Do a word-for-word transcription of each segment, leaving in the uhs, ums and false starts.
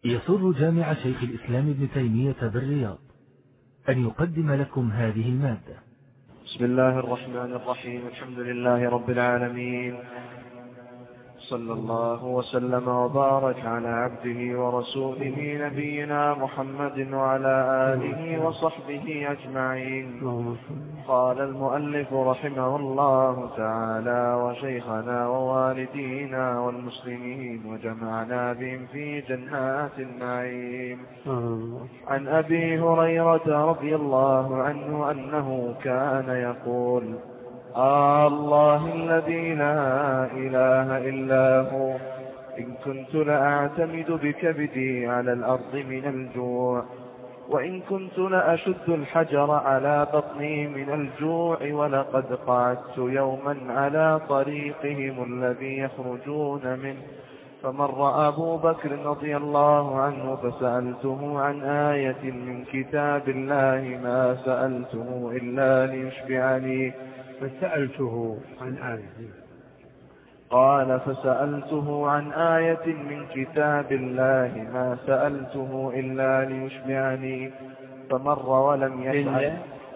يسر جامع شيخ الإسلام ابن تيمية بالرياض أن يقدم لكم هذه المادة. بسم الله الرحمن الرحيم. الحمد لله رب العالمين، صلى الله وسلم وبارك على عبده ورسوله نبينا محمد وعلى آله وصحبه أجمعين. قال المؤلف رحمه الله تعالى: وشيخنا ووالدينا والمسلمين وجمعنا بهم في جنات النعيم. عن أبي هريرة رضي الله عنه أنه كان يقول: آه الله الذي لا إله إلا هو، إن كنت لأعتمد بكبدي على الأرض من الجوع، وإن كنت لأشد الحجر على بطني من الجوع، ولقد قعدت يوما على طريقهم الذي يخرجون منه، فمر أبو بكر رضي الله عنه فسألته عن آية من كتاب الله ما سألته إلا ليشبعني. فسألته عن آية قال: فسألته عن آية من كتاب الله ما سألته إلا ليشبعني، فمر ولم يفعل.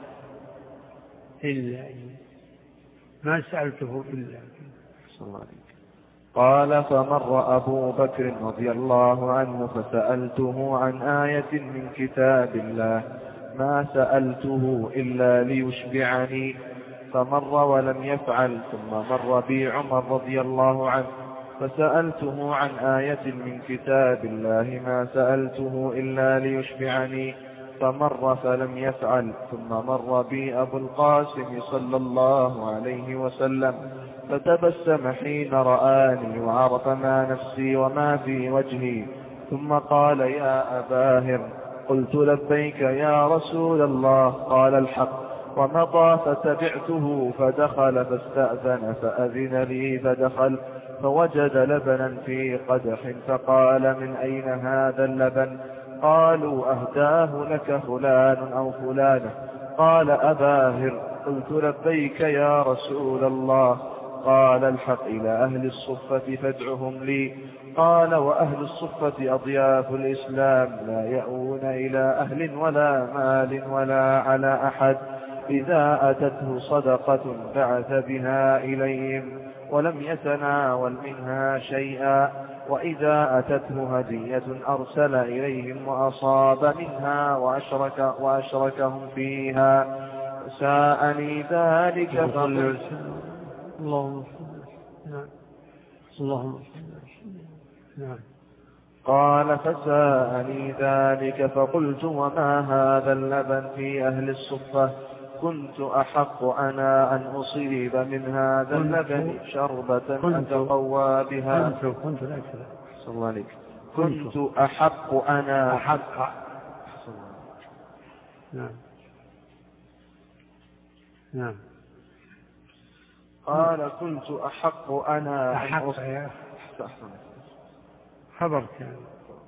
إلا ما سألته إلا. قال: فمر أبو بكر رضي الله عنه فسألته عن آية من كتاب الله ما سألته إلا ليشبعني، فمر ولم يفعل. ثم مر بي عمر رضي الله عنه فسألته عن آية من كتاب الله ما سألته إلا ليشبعني، فمر فلم يفعل. ثم مر بي أبو القاسم صلى الله عليه وسلم فتبسم حين رآني وعرف ما نفسي وما في وجهي، ثم قال: يا أباهر. قلت: لبيك يا رسول الله. قال: الحق. ومضى فتبعته فدخل فاستأذن فأذن لي فدخل فوجد لبنا في قدح، فقال: من أين هذا اللبن؟ قالوا: أهداه لك فلان أو فلانة. قال: أباهر. قلت: لبيك يا رسول الله. قال: الحق إلى أهل الصفة فادعهم لي. قال: وأهل الصفة أضياف الإسلام، لا يأوون إلى أهل ولا مال ولا على أحد، إذا أتته صدقة بعث بها إليهم ولم يتناول منها شيئا، وإذا أتته هدية أرسل إليهم وأصاب منها وأشرك وأشركهم فيها. ساءني ذلك فقلت: اللهم اللهم نعم. قال: فساءني ذلك فقلت: وما هذا اللبن في أهل الصفة؟ كنت أحق أنا أن أصيب من هذا اللبن شربة أتقوى بها. كنت كنت الأكثر صلى الله عليك. كنت أحق أنا أحق. نعم نعم. قال: كنت أحق أنا أحق يا خبر كان.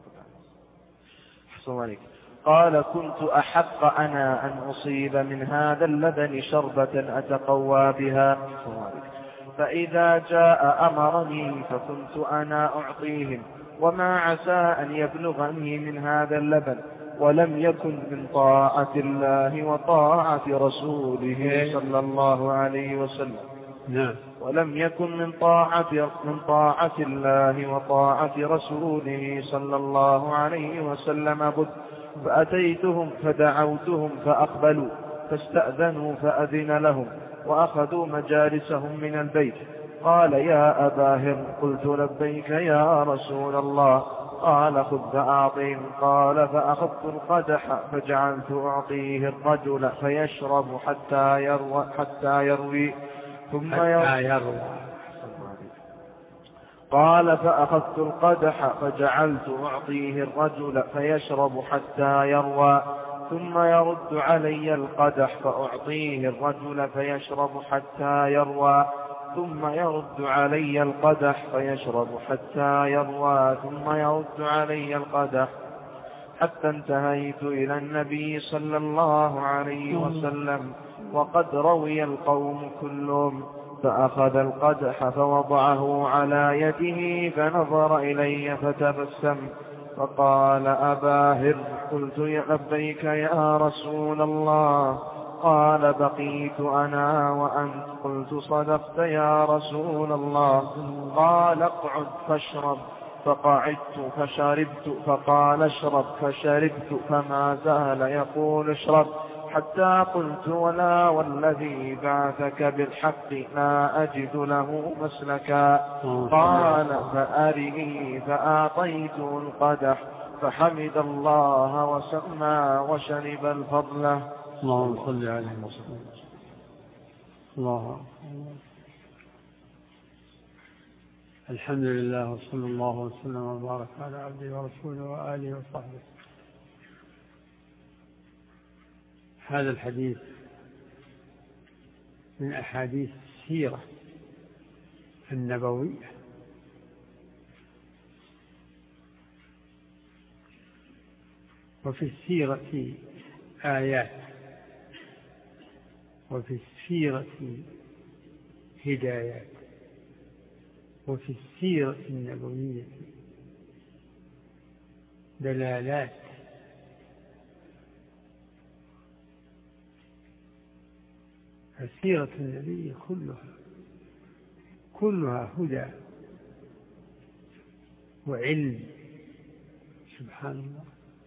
صلى الله عليك. قال: كنت أحق أنا أن أصيب من هذا اللبن شربة أتقوى بها، فإذا جاء أمرني فكنت أنا أعطيهم، وما عسى أن يبلغني من هذا اللبن، ولم يكن من طاعة الله وطاعة رسوله صلى الله عليه وسلم. نعم. ولم يكن من طاعة من طاعة الله وطاعة رسوله صلى الله عليه وسلم بد، فأتيتهم فدعوتهم فأقبلوا، فاستأذنوا فأذن لهم، وأخذوا مجالسهم من البيت. قال: يا أباهر. قلت: لبيك يا رسول الله. قال: خذ فأعطهم. قال: فأخذت القدح فجعلت أعطيه الرجل فيشرب حتى يروي, حتى يروي ثم يروي. قال: فأخذت القدح فجعلت أعطيه الرجل فيشرب حتى يروى، ثم يرد علي القدح فأعطيه الرجل فيشرب حتى يروى، ثم يرد علي القدح فيشرب حتى يروى، ثم يرد علي القدح، حتى انتهيت إلى النبي صلى الله عليه وسلم وقد روي القوم كلهم، فأخذ القدح فوضعه على يده فنظر إلي فتبسم، فقال أبا هر. قلت لبيك يا رسول الله. قال بقيت أنا وأنت. قلت صدقت يا رسول الله. قال اقعد فاشرب. فقعدت فشربت. فقال اشرب فشربت. فما زال يقول اشرب حتى قلت ولا والذي بعثك بالحق لا أجد له مسلكا. قال فأرني. فأعطيته القدح فحمد الله وسمى وشرب الفضلة. اللهم صل عليه وسلم. الله الحمد لله وصلى الله وسلم وبارك على عبده ورسوله وآله وصحبه. هذا الحديث من أحاديث السيرة النبوية، وفي السيرة آيات، وفي السيرة هدايات، وفي السيرة النبوية دلالات. السيرة النبي كلها كلها هدى وعلم. سبحان الله.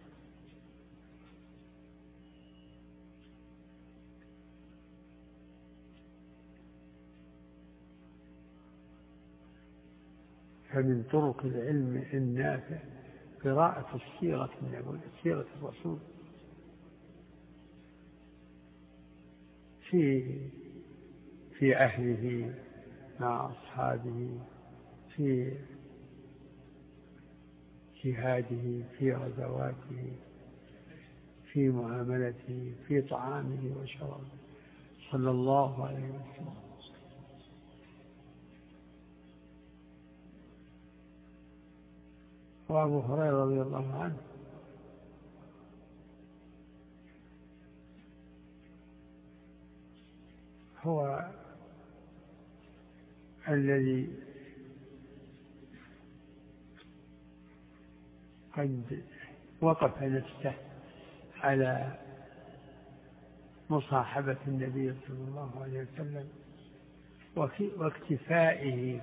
فمن طرق العلم النافع قراءة السيرة النبوية، سيرة الرسول في في أهله مع أصحابه، في جهاده، في غزواته، في معاملته، في طعامه وشرابه، صلى الله عليه وسلم. وأبو هريرة رضي الله عنه هو الذي قد وقف نفسه على مصاحبة النبي صلى الله عليه وسلم واكتفائه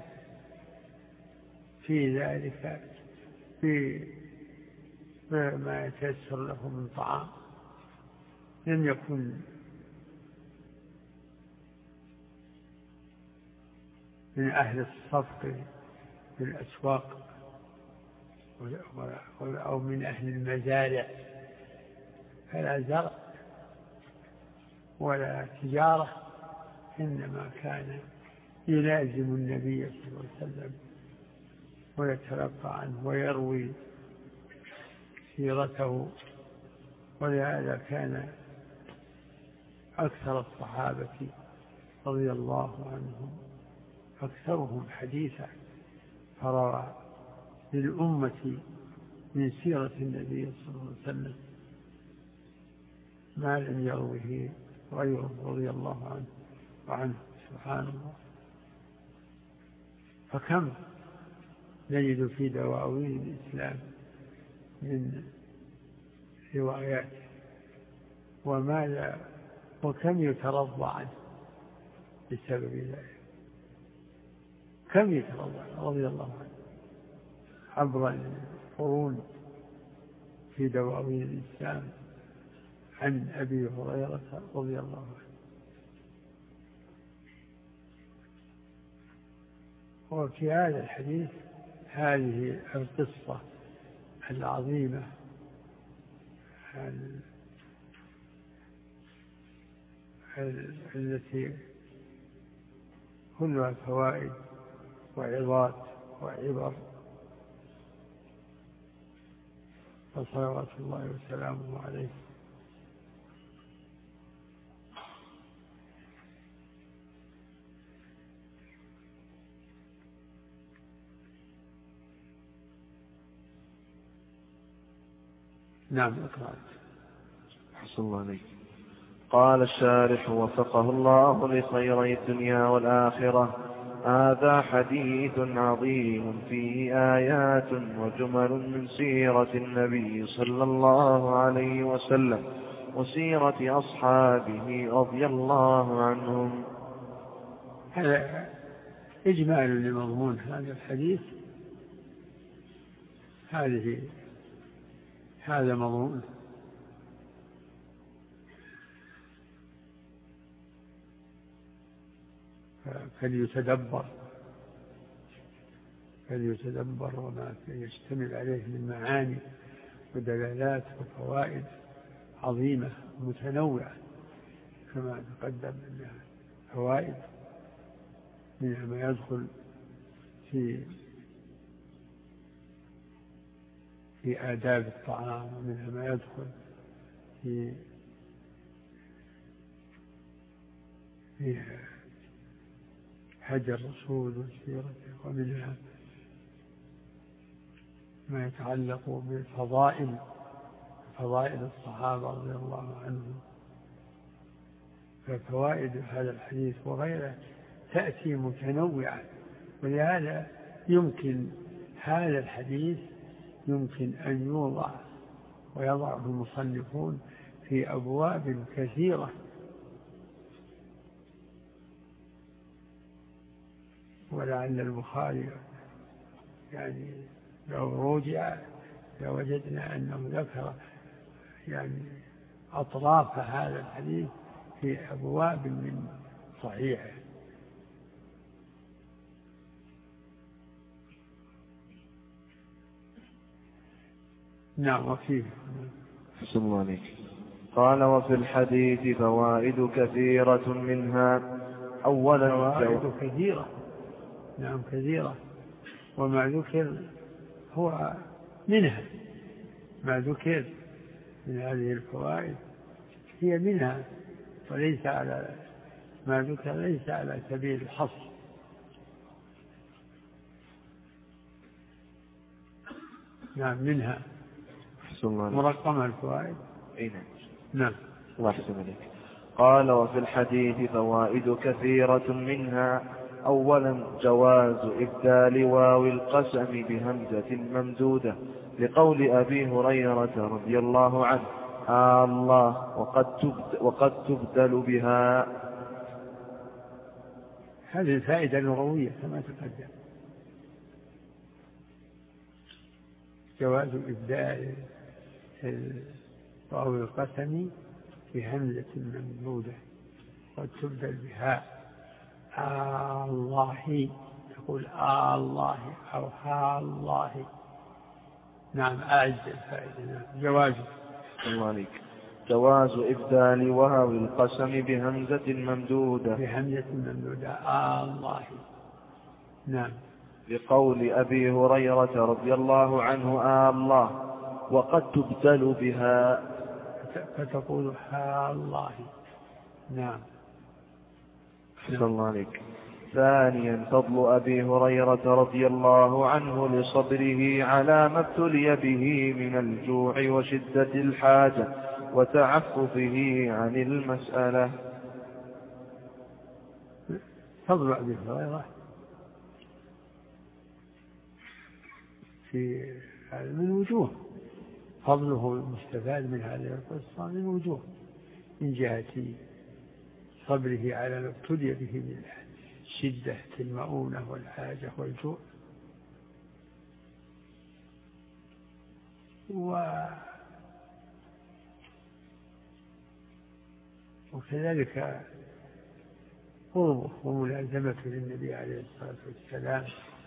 في ذلك في ما يتيسر له من طعام. لم يكن من أهل الصفق في الأسواق أو من أهل المزارع، فلا زرع ولا تجارة، إنما كان يلازم النبي صلى الله عليه وسلم ويتلقى عنه ويروي سيرته. ولهذا كان أكثر الصحابة رضي الله عنهم أكثرهم حديثا، فروى للأمة من سيرة النبي صلى الله عليه وسلم ما لم يروه غيره رضي الله عنه وعنه. سبحان الله. فكم نجد في دواوين الإسلام من روايات، وماذا وكم يترضى عنه بسبب ذلك، كم يترضى رضي الله عنه عبر القرون في دواوين الإسلام عن أبي هريرة رضي الله عنه. وفي هذا الحديث هذه القصة العظيمة التي كلها فوائد وعظات وعبر، فصلوات الله وسلامه عليه. نعم اقرأ. حسن الله عليك. قال الشارح وفقه الله لخيري الدنيا والآخرة: هذا حديث عظيم فيه آيات وجمل من سيرة النبي صلى الله عليه وسلم وسيرة أصحابه رضي الله عنهم. هذا إجمال لمضمون هذا الحديث، هذه هذا مضمون. فليتدبر فليتدبر وما يشتمل عليه من معاني ودلالات وفوائد عظيمة متنوعة، كما تقدم أنها فوائد منها ما يدخل في في آداب الطعام، ومنها ما يدخل في في هدي الرسول وسيرته، ومنها ما يتعلق بفضائل فضائل الصحابة رضي الله عنهم. ففوائد هذا الحديث وغيره تأتي متنوعة، ولهذا يمكن هذا الحديث يمكن أن يوضع ويضعه المصنفون في أبواب كثيرة، ولعل البخاري يعني لو رجع لوجدنا أنه ذكر يعني أطراف هذا الحديث في أبواب من صحيحه. نعم. وفيه حسن الله عليك. قال وفي الحديث فوائد كثيرة منها أولا فوائد كثيرة. نعم كثيرة، وما ذكر هو منها، ما ذكر من هذه الفوائد هي منها، وليس على ما ذكر ليس على سبيل الحصر. نعم منها مرقمة الفوائد. أين؟ نعم. الله يحسن عليك. قال وفي الحديث فوائد كثيرة منها أولا جواز إبدال واو القسم بهمزة ممدودة لقول أبي هريرة رضي الله عنه آه الله وقد تبدل, وقد تبدل بها. هذه الفائدة اللغوية كما تقدم، جواز إبدال واو القسم بهمزة ممدودة قد تبدل بها. آه الله، تقول آه الله أو ها الله. نعم أعز الفائدة. جواز الله عليك. جواز إبدال واو القسم بهمزة ممدودة بهمزة ممدودة آه الله. نعم. لقول أبي هريرة رضي الله عنه آه الله وقد تبدل بها، فتقول ها الله. نعم. حسن الله عليك. ثانيا فضل أبي هريرة رضي الله عنه لصبره على ما ابتلي به من الجوع وشدة الحاجة وتعففه عن المسألة. فضل أبي هريرة في من وجوه، فضله المستفاد من هذه القصة من وجوه، من جهة صبره على ما ابتلي به من شدة المؤونة والحاجة والجوع، و وكذلك قربه وملازمته للنبي عليه الصلاة والسلام.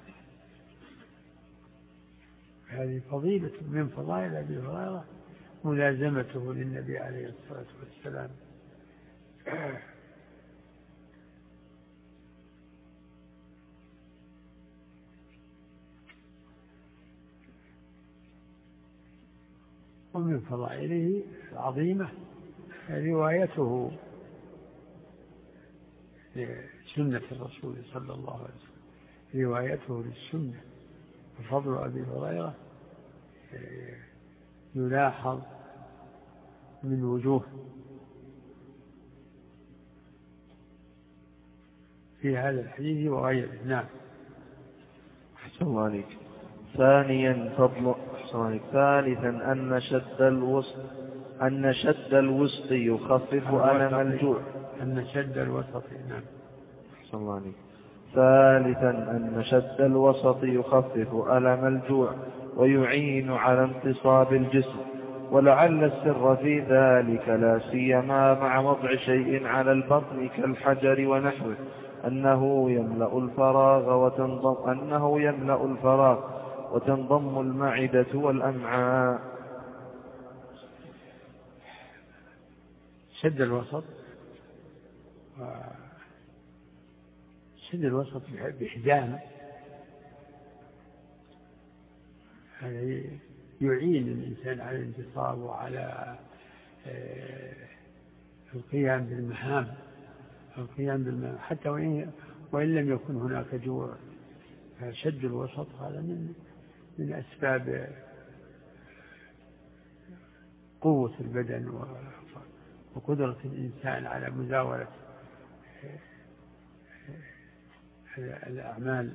هذه فضيلة من فضائل أبي هريرة ملازمته للنبي عليه الصلاة والسلام. ومن فضائله العظيمة روايته لسنة الرسول صلى الله عليه وسلم، روايته للسنة. وفضل أبي هريرة يلاحظ من وجوه. في هذا الحديث وغيره. نعم. أحسن الله عليك. ثانيا فضل ثالثا أن شد الوسط أن شد الوسط يخفف ألم الجوع. أن شد الوسط. نعم. أحسن الله عليك. ثالثا أن شد الوسط يخفف ألم الجوع ويعين على انتصاب الجسم، ولعل السر في ذلك لا سيما مع وضع شيء على البطن كالحجر ونحوه أنه يملأ الفراغ وتنضم أنه يملأ الفراغ وتنضم المعدة والأمعاء. شد الوسط شد الوسط بإحجام هذا يعين الإنسان على الانتصاب وعلى القيام بالمهام القيام بالمهام حتى وإن, وإن لم يكن هناك جوع. شد الوسط هذا من من أسباب قوة البدن وقدرة الإنسان على مزاولة الأعمال،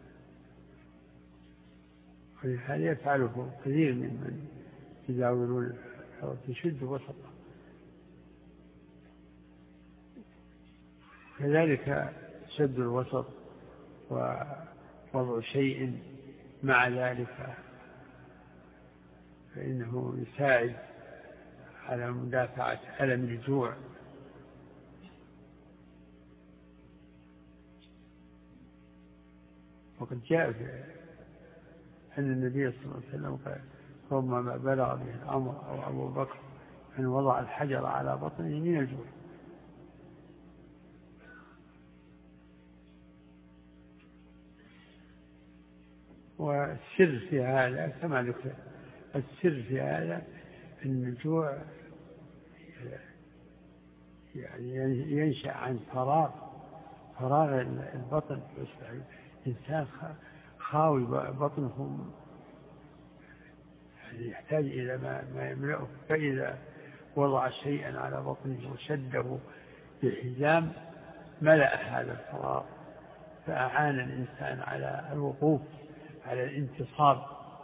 ولهذا يفعله كثير ممن يزاولون يشد وسطه. كذلك شد الوسط ووضع شيء مع ذلك فإنه يساعد على مدافعة ألم الجوع. وقد جاء أن النبي صلى الله عليه وسلم قال ربما بلغ به الأمر أو أبو بكر أن وضع الحجر على بطنه من الجوع. والسر في هذا كما ذكر السر في هذا أن الجوع يعني ينشأ عن فراغ فراغ البطن، يصبح الإنسان خاوي بطنه يعني يحتاج إلى ما يملأه، فإذا وضع شيئا على بطنه وشده بحزام ملأ هذا الفراغ فأعان الإنسان على الوقوف على الانتصاب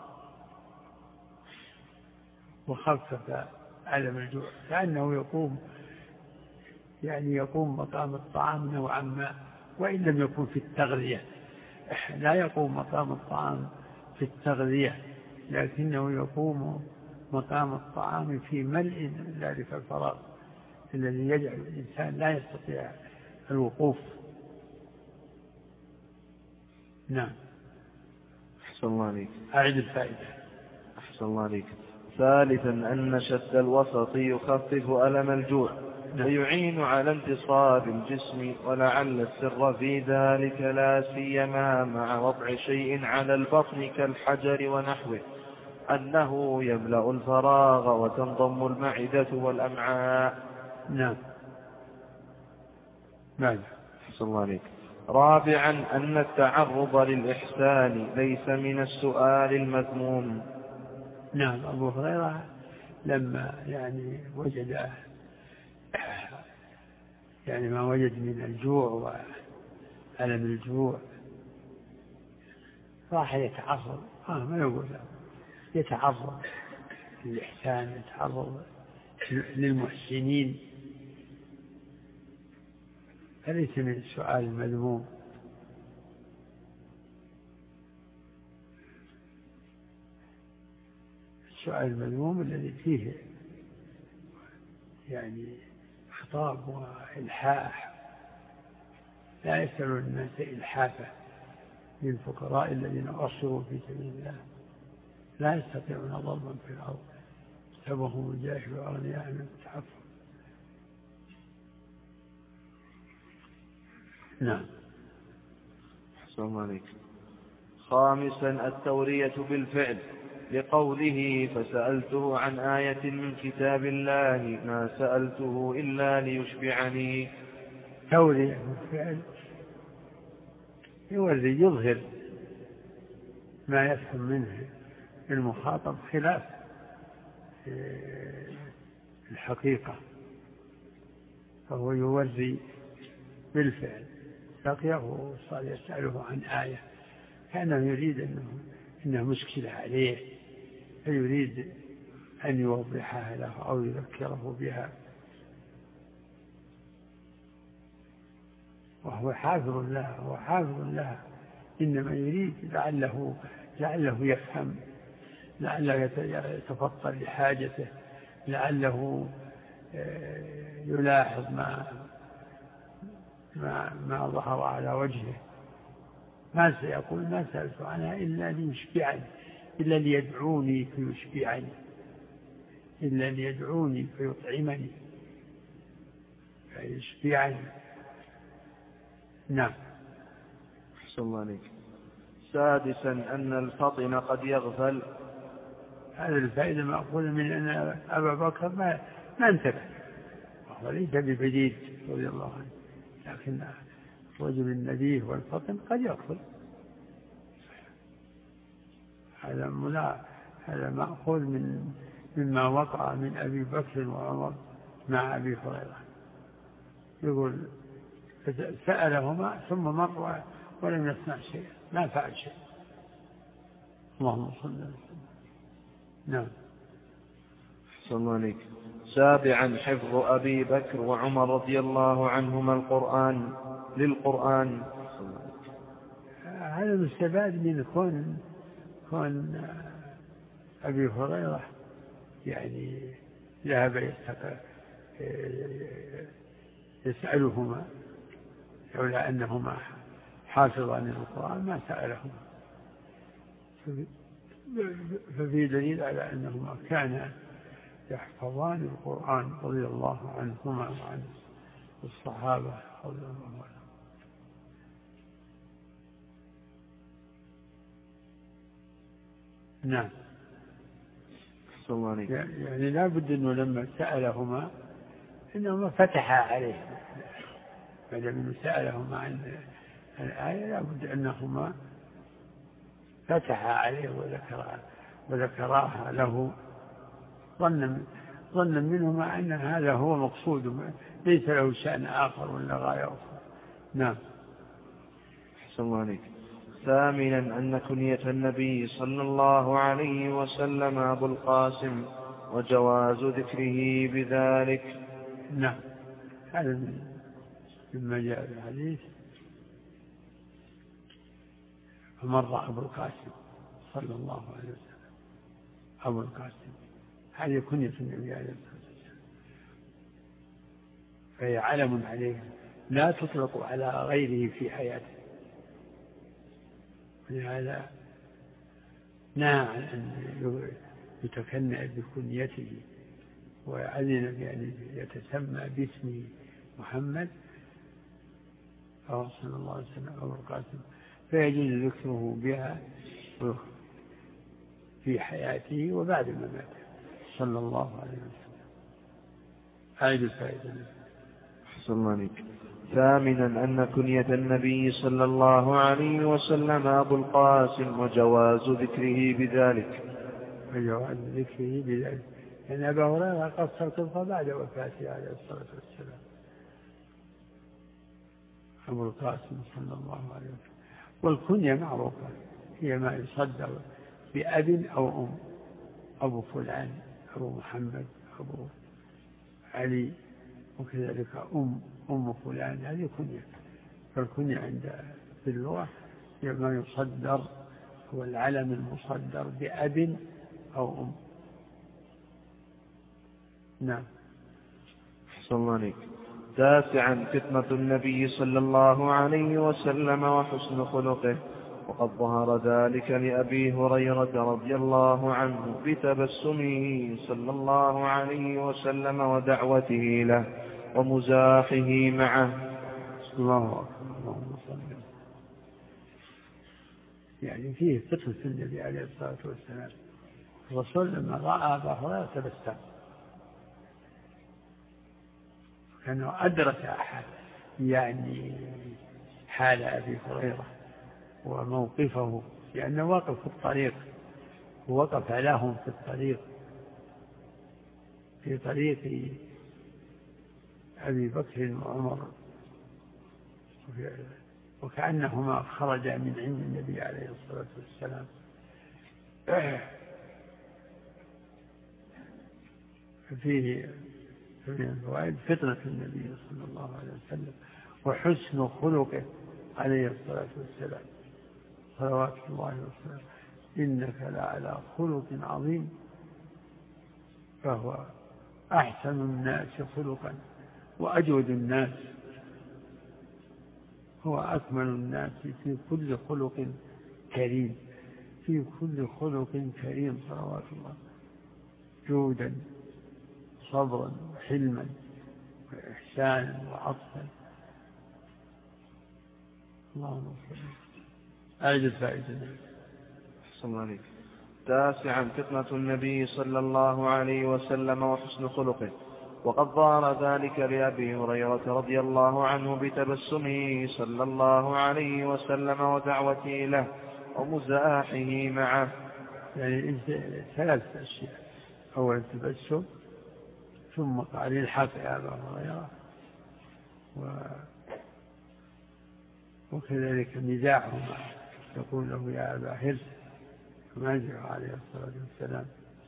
وخفف ألم الجوع، كأنه يقوم يعني يقوم مقام الطعام نوعا ما وإن لم يكن في التغذية. لا يقوم مقام الطعام في التغذية لكنه يقوم مقام الطعام في ملء ذلك الفراغ الذي يجعل الإنسان لا يستطيع الوقوف. نعم. أحسن الله عليك. أعد الفائدة. أحسن الله عليك. ثالثا أن شد الوسط يخفف ألم الجوع ويعين على انتصاب الجسم، ولعل السر في ذلك لا سيما مع وضع شيء على البطن كالحجر ونحوه أنه يملأ الفراغ وتنضم المعدة والأمعاء. نعم. ماذا؟ أحسن الله عليك. رابعا أن التعرض للإحسان ليس من السؤال المذموم. نعم. أبو هريرة لما يعني وجد يعني ما وجد من الجوع وألم الجوع راح يتعرض آه ما يقول يتعرض للإحسان، يتعرض للمحسنين، فليس من السؤال المذموم. السؤال المذموم الذي فيه يعني خطاب وإلحاح، لا يسأل الناس إلحافا للفقراء الذين أرسلوا في سبيل الله لا يستطيعون ضربا في الأرض سبهم الجاهل وأغنياء من التعفف. نعم. أحسن الله عليك. خامسا التورية بالفعل لقوله فسألته عن آية من كتاب الله ما سألته إلا ليشبعني. تورية بالفعل يوري يظهر ما يفهم منه المخاطب خلاف الحقيقة، فهو يوري بالفعل لقيه وصار يسأله عن آية كأنه يريد أنه إنها مشكلة عليه فيريد أن يوضحها له أو يذكره بها، وهو حافظ لها هو حافظ لها إنما يريد لعله لعله يفهم، لعله يتفطر لحاجته، لعله يلاحظ ما ما ما ظهر على وجهه. ما سيقول ما سألت عنها إلا ليشبعني، إلا ليدعوني فيشبعني، إلا ليدعوني فيطعمني فيشبعني. نعم. أحسن الله عليك. سادسا أن الفطن قد يغفل. هذا الفائدة مأخوذة من أن أبا بكر ما ما انتبه، وهو ليس ببديد رضي الله عنه، لكن رجل النبيه والفطن قد يغفل. هذا ملا هذا مأخوذ من مما وقع من أبي بكر وعمر مع أبي هريرة. يقول سألهما ثم مر ولم يصنع شيئا، ما فعل شيء. اللهم صل وسلم. نعم. أحسن الله عليك. سابعا حفظ أبي بكر وعمر رضي الله عنهما القرآن للقرآن. هذا مستفاد من كون كون أبي هريرة يعني ذهب يسألهما، لولا أنهما حافظان للقرآن ما سألهما، ففي دليل على أنهما كانا يحفظان القرآن رضي الله عنهما وعن الصحابة رضي الله عنهم. نعم. يعني لا بد أنه لما سألهما إنهما فتحا عليه، فلما سألهما عن الآية لا بد أنهما فتحا عليه وذكرها وذكراها له، ظن ظن منهما أن هذا هو مقصود، ليس له شأن آخر ولا غاية أخرى. نعم. أحسن الله عليك. ثامنا أن كنية النبي صلى الله عليه وسلم أبو القاسم وجواز ذكره بذلك. نعم. هذا مما جاء في الحديث. فمر أبو القاسم صلى الله عليه وسلم، أبو القاسم هذه كنية النبي عليه الصلاة والسلام، فهي علم عليه لا تطلق على غيره في حياته، ولهذا نهى عن أن يتكنى بكنيته وأذن بأن يتسمى باسمه محمد صلى الله عليه وسلم أبو القاسم، فيجوز ذكره بها في حياته وبعد مماته صلى الله عليه وسلم. هذه الفائدة. أحسن الله عليك. ثامنا أن كنية النبي صلى الله عليه وسلم أبو القاسم وجواز ذكره بذلك. وجواز ذكره بذلك لأن أبا هريرة قصر القصة بعد وفاته عليه الصلاة والسلام. أبو القاسم صلى الله عليه وسلم. والكنية معروفة هي ما يصدر بأب أو أم، أبو فلان، أبو محمد، أبو علي، وكذلك أم أم فلان، هذه كنية. فالكنية عند في اللغة هي ما يصدر، هو العلم المصدر بأب أو أم. نعم. أحسن الله عليك. تاسعا فتنة النبي صلى الله عليه وسلم وحسن خلقه، وقد ظهر ذلك لأبي هريرة رضي الله عنه بتبسمه صلى الله عليه وسلم ودعوته له ومزاحه معه. الله اللهم صل. يعني فيه فتنة النبي عليه الصلاة والسلام. الرسول لما رأى أبا هريرة تبسم، كأنه أدرك أحد يعني حال أبي هريرة وموقفه، لأنه واقف في الطريق، ووقف لهم في الطريق في طريق أبي بكر وعمر وكأنهما خرجا من عند النبي عليه الصلاة والسلام. فيه من الفوائد فتنة النبي صلى الله عليه وسلم وحسن خلقه عليه الصلاة والسلام صلوات الله وسلامه. إنك لعلى خلق عظيم. فهو أحسن الناس خلقا وأجود الناس، هو أكمل الناس في كل خلق كريم، في كل خلق كريم صلوات الله، جودا صبرا وحلما وإحسانا وعطفا. اللهم صل. أعد الفائدة. أحسن عليك. تاسعا فتنة النبي صلى الله عليه وسلم وحسن خلقه. وقد ظهر ذلك لأبي هريرة رضي الله عنه بتبسمه صلى الله عليه وسلم ودعوته له ومزاحه معه. يعني ثلاث أشياء: أول التبسم، ثم قال الحق يا أبا هريرة، و... وكذلك مزاحه معه، يقول له يا أبا هرس، ومازح عليه الصلاة والسلام.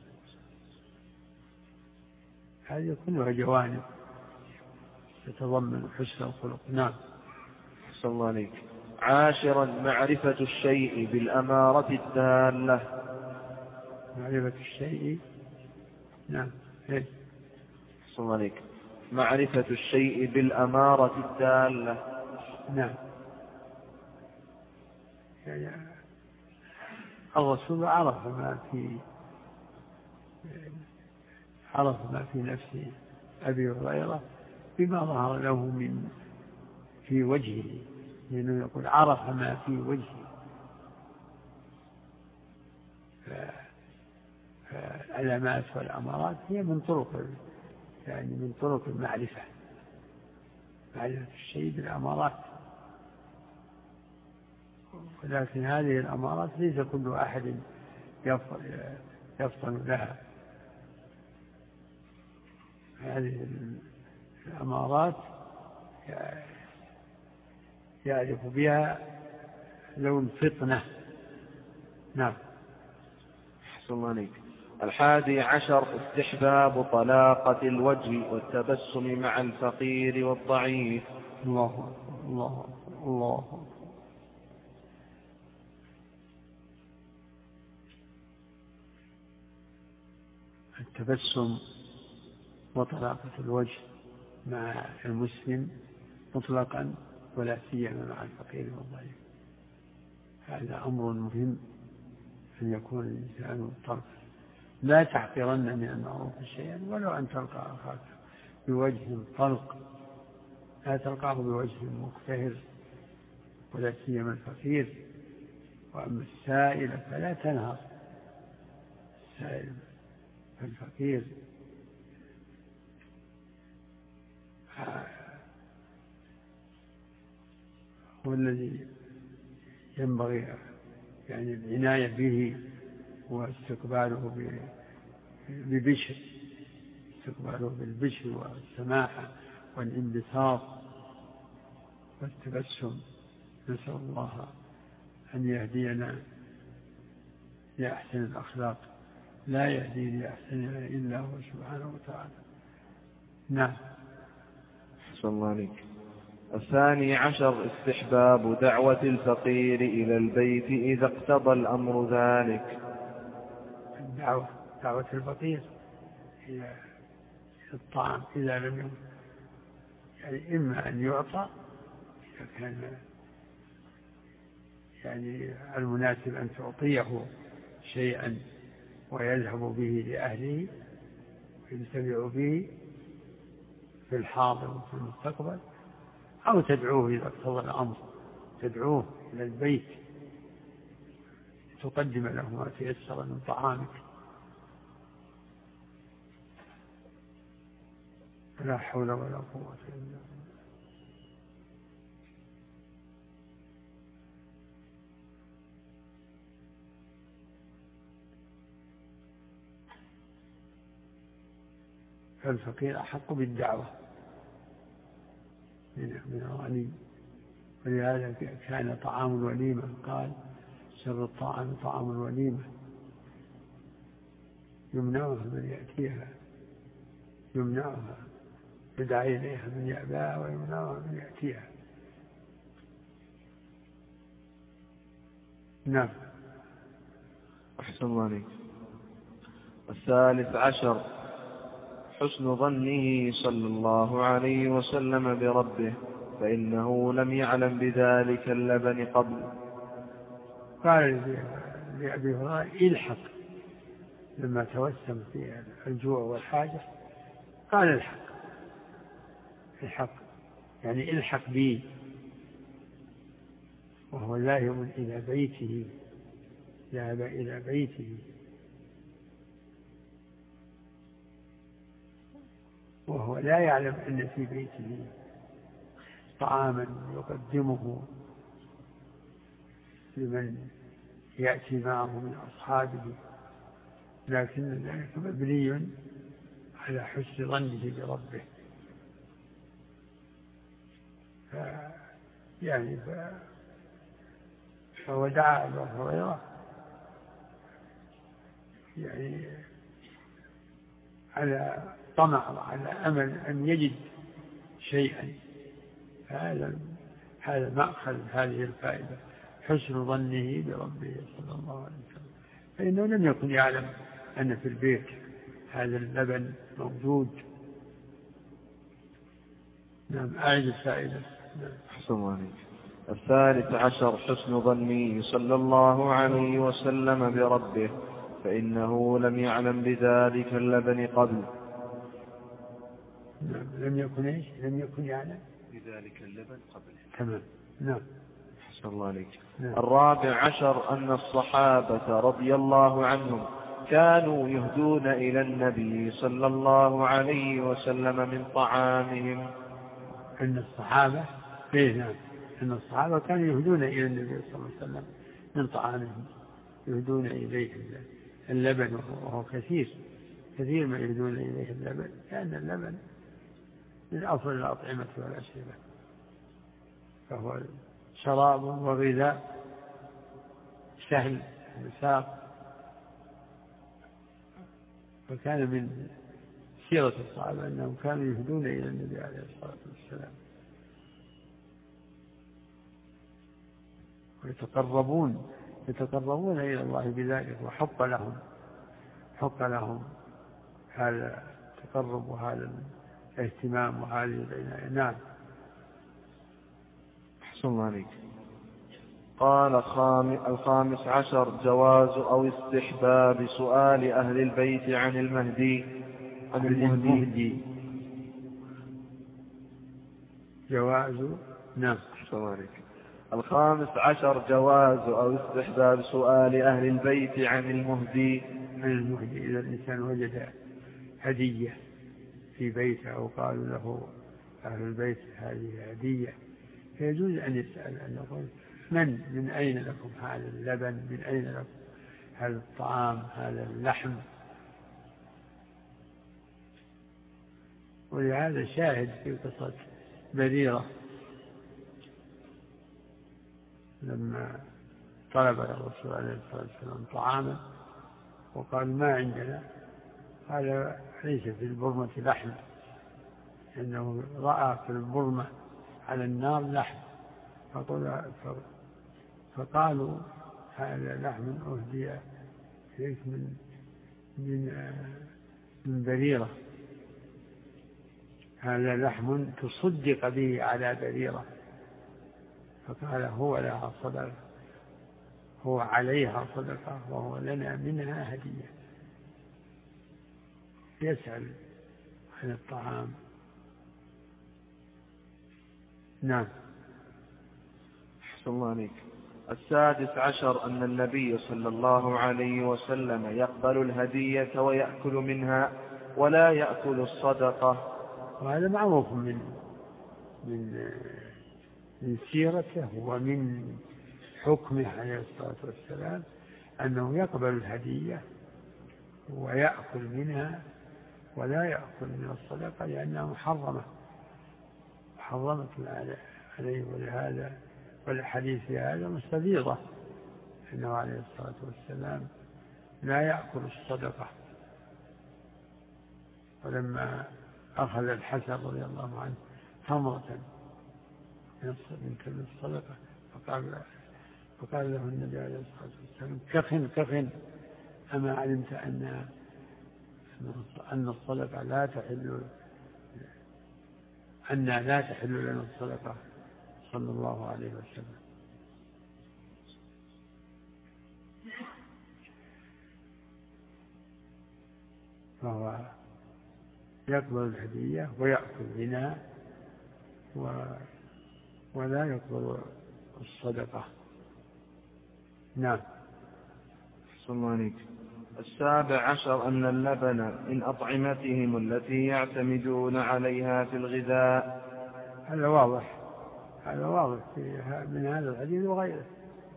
هذه كلها جوانب تتضمن حسن الخلق. نعم. صلى الله عليك. عاشرا معرفة الشيء بالأمارة الدالة. معرفة الشيء. نعم. هي. صلى الله عليك. معرفة الشيء بالأمارة الدالة. نعم. يعني الرسول عرف ما في عرف ما في نفس أبي هريرة بما ظهر له من في وجهه، لأنه يقول عرف ما في وجهه. فالعلامات والأمارات هي من طرق يعني من طرق المعرفة، معرفة الشيء بالأمارات. ولكن هذه الأمارات ليس كل أحد يفطن لها. هذه الأمارات يعرف بها ذو الفطنة. نعم. أحسن الله عليك. الحادي عشر استحباب طلاقة الوجه والتبسم مع الفقير والضعيف. الله الله الله. التبسم وطلاقة الوجه مع المسلم مطلقا، ولا سيما مع الفقير والضعيف، هذا أمر مهم أن يكون الإنسان طرف. لا تحقرن من المعروف شيئا ولو أن تلقى أخاك بوجه طلق، لا تلقاه بوجه مكتهر، ولا سيما الفقير. وأما السائل فلا تنهر السائل، فالفقير هو الذي ينبغي يعني العناية به واستقباله ببشر، استقباله بالبشر والسماحة والانبساط والتبسم. نسأل الله أن يهدينا لأحسن الأخلاق، لا يهدي لأحسنها إلا هو سبحانه وتعالى. نعم. صلى الله عليك. الثاني عشر استحباب دعوة الفقير إلى البيت إذا اقتضى الأمر ذلك. الدعوة دعوة الفقير إلى الطعام إذا لم يكن، يعني إما أن يعطى إذا كان يعني المناسب أن تعطيه شيئا ويذهب به لأهله وينتفع به في الحاضر وفي المستقبل، أو تدعوه إذا اقتضى الأمر، تدعوه إلى البيت تقدم له ما تيسر من طعامك. لا حول ولا قوة إلا بالله. فالفقير أحق بالدعوة من الغني ولهذا كان طعام الوليمة قال شر الطعام طعام الوليمة يمنعها من يأتيها يمنعها يدعى إليها من يأباها ويمنعها من يأتيها. نعم. أحسن الله عليك. الثالث عشر حسن ظنه صلى الله عليه وسلم بربه فإنه لم يعلم بذلك اللبن قبل. قال لأبي هريرة الحق لما توسم في الجوع والحاجة قال الحق الحق يعني الحق بي، وهو ذاهب إلى بيته ذهب إلى بيته وهو لا يعلم أن في بيته طعاما يقدمه لمن يأتي معه من أصحابه، لكن ذلك مبني على حسن ظنه بربه. ف يعني ف... فهو دعا أبا هريرة يعني على طمع وعلى أمل أن يجد شيئا. هذا هذا مأخذ هذه الفائدة حسن ظنه بربه صلى الله عليه وسلم، فإنه لم يكن يعلم أن في البيت هذا اللبن موجود. نعم. أعد الفائدة. أحسن الله عليك. الثالث عشر حسن ظنه صلى الله عليه وسلم بربه فإنه لم يعلم بذلك اللبن قبل. نعم. لم يكن إيش؟ لم يكن يعلم بذلك اللبن قبل. تمام. نعم. أحسن الله عليك. نعم. الرابع عشر أن الصحابة رضي الله عنهم كانوا يهدون إلى النبي صلى الله عليه وسلم من طعامهم. أن الصحابة إيه نعم أن الصحابة كانوا يهدون إلى النبي صلى الله عليه وسلم من طعامهم، يهدون إليه اللبن، وهو كثير كثير ما يهدون إليه اللبن، لأن اللبن من أفضل الأطعمة والأشربة، فهو شراب وغذاء سهل المساق. فكان من سيرة الصحابة أنهم كانوا يهدون إلى النبي عليه الصلاة والسلام ويتقربون يتقربون إلى الله بذلك، وحق لهم حق لهم هذا التقرب وهذا الاهتمام وهذه العناية. نعم. أحسن الله عليك. قال الخامس عشر جواز أو استحباب سؤال أهل البيت عن المهدي عن المهدي. جواز. نعم. أحسن الله عليك. الخامس عشر جواز أو استحباب سؤال أهل البيت عن المهدي عن المهدي إذا الإنسان وجد هدية في بيته أو قالوا له أهل البيت هذه هدية، فيجوز أن يسأل أن يقول من من أين لكم هذا اللبن، من أين لكم هذا الطعام، هذا اللحم. ولهذا شاهد في قصة بريرة لما طلب الرسول عليه الصلاة والسلام طعاما وقال ما عندنا، قال ليس في البرمة لحم، لأنه رأى في البرمة على النار لحم، فقالوا هذا لحم أهدي إليك من من من بريرة، هذا لحم تصدق به على بريرة. فقال هو لها صدقة، هو عليها صدقة وهو لنا منها هدية. يسأل عن الطعام. نعم. أحسن الله عليك. السادس عشر أن النبي صلى الله عليه وسلم يقبل الهدية ويأكل منها ولا يأكل الصدقة. وهذا معروف من من من سيرته ومن حكمه عليه الصلاة والسلام أنه يقبل الهدية ويأكل منها ولا يأكل من الصدقة، لأنها محرمة محرمة عليه، ولهذا والحديث في هذا مستفيضة أنه عليه الصلاة والسلام لا يأكل الصدقة. ولما أخذ الحسن رضي الله عنه تمرة من كل الصدقة فقال, فقال له النبي عليه الصلاة والسلام كفن كفن أما علمت أن أن الصدقة لا تحل أن لا تحل لنا الصدقة صلى الله عليه وسلم. فهو يقبل الهدية ويأكل منها ولا يقبل الصدقة. نعم. صلى عليك. السابع عشر أن اللبن من أطعمتهم التي يعتمدون عليها في الغذاء. هذا واضح، هذا واضح من هذا الحديث وغيره.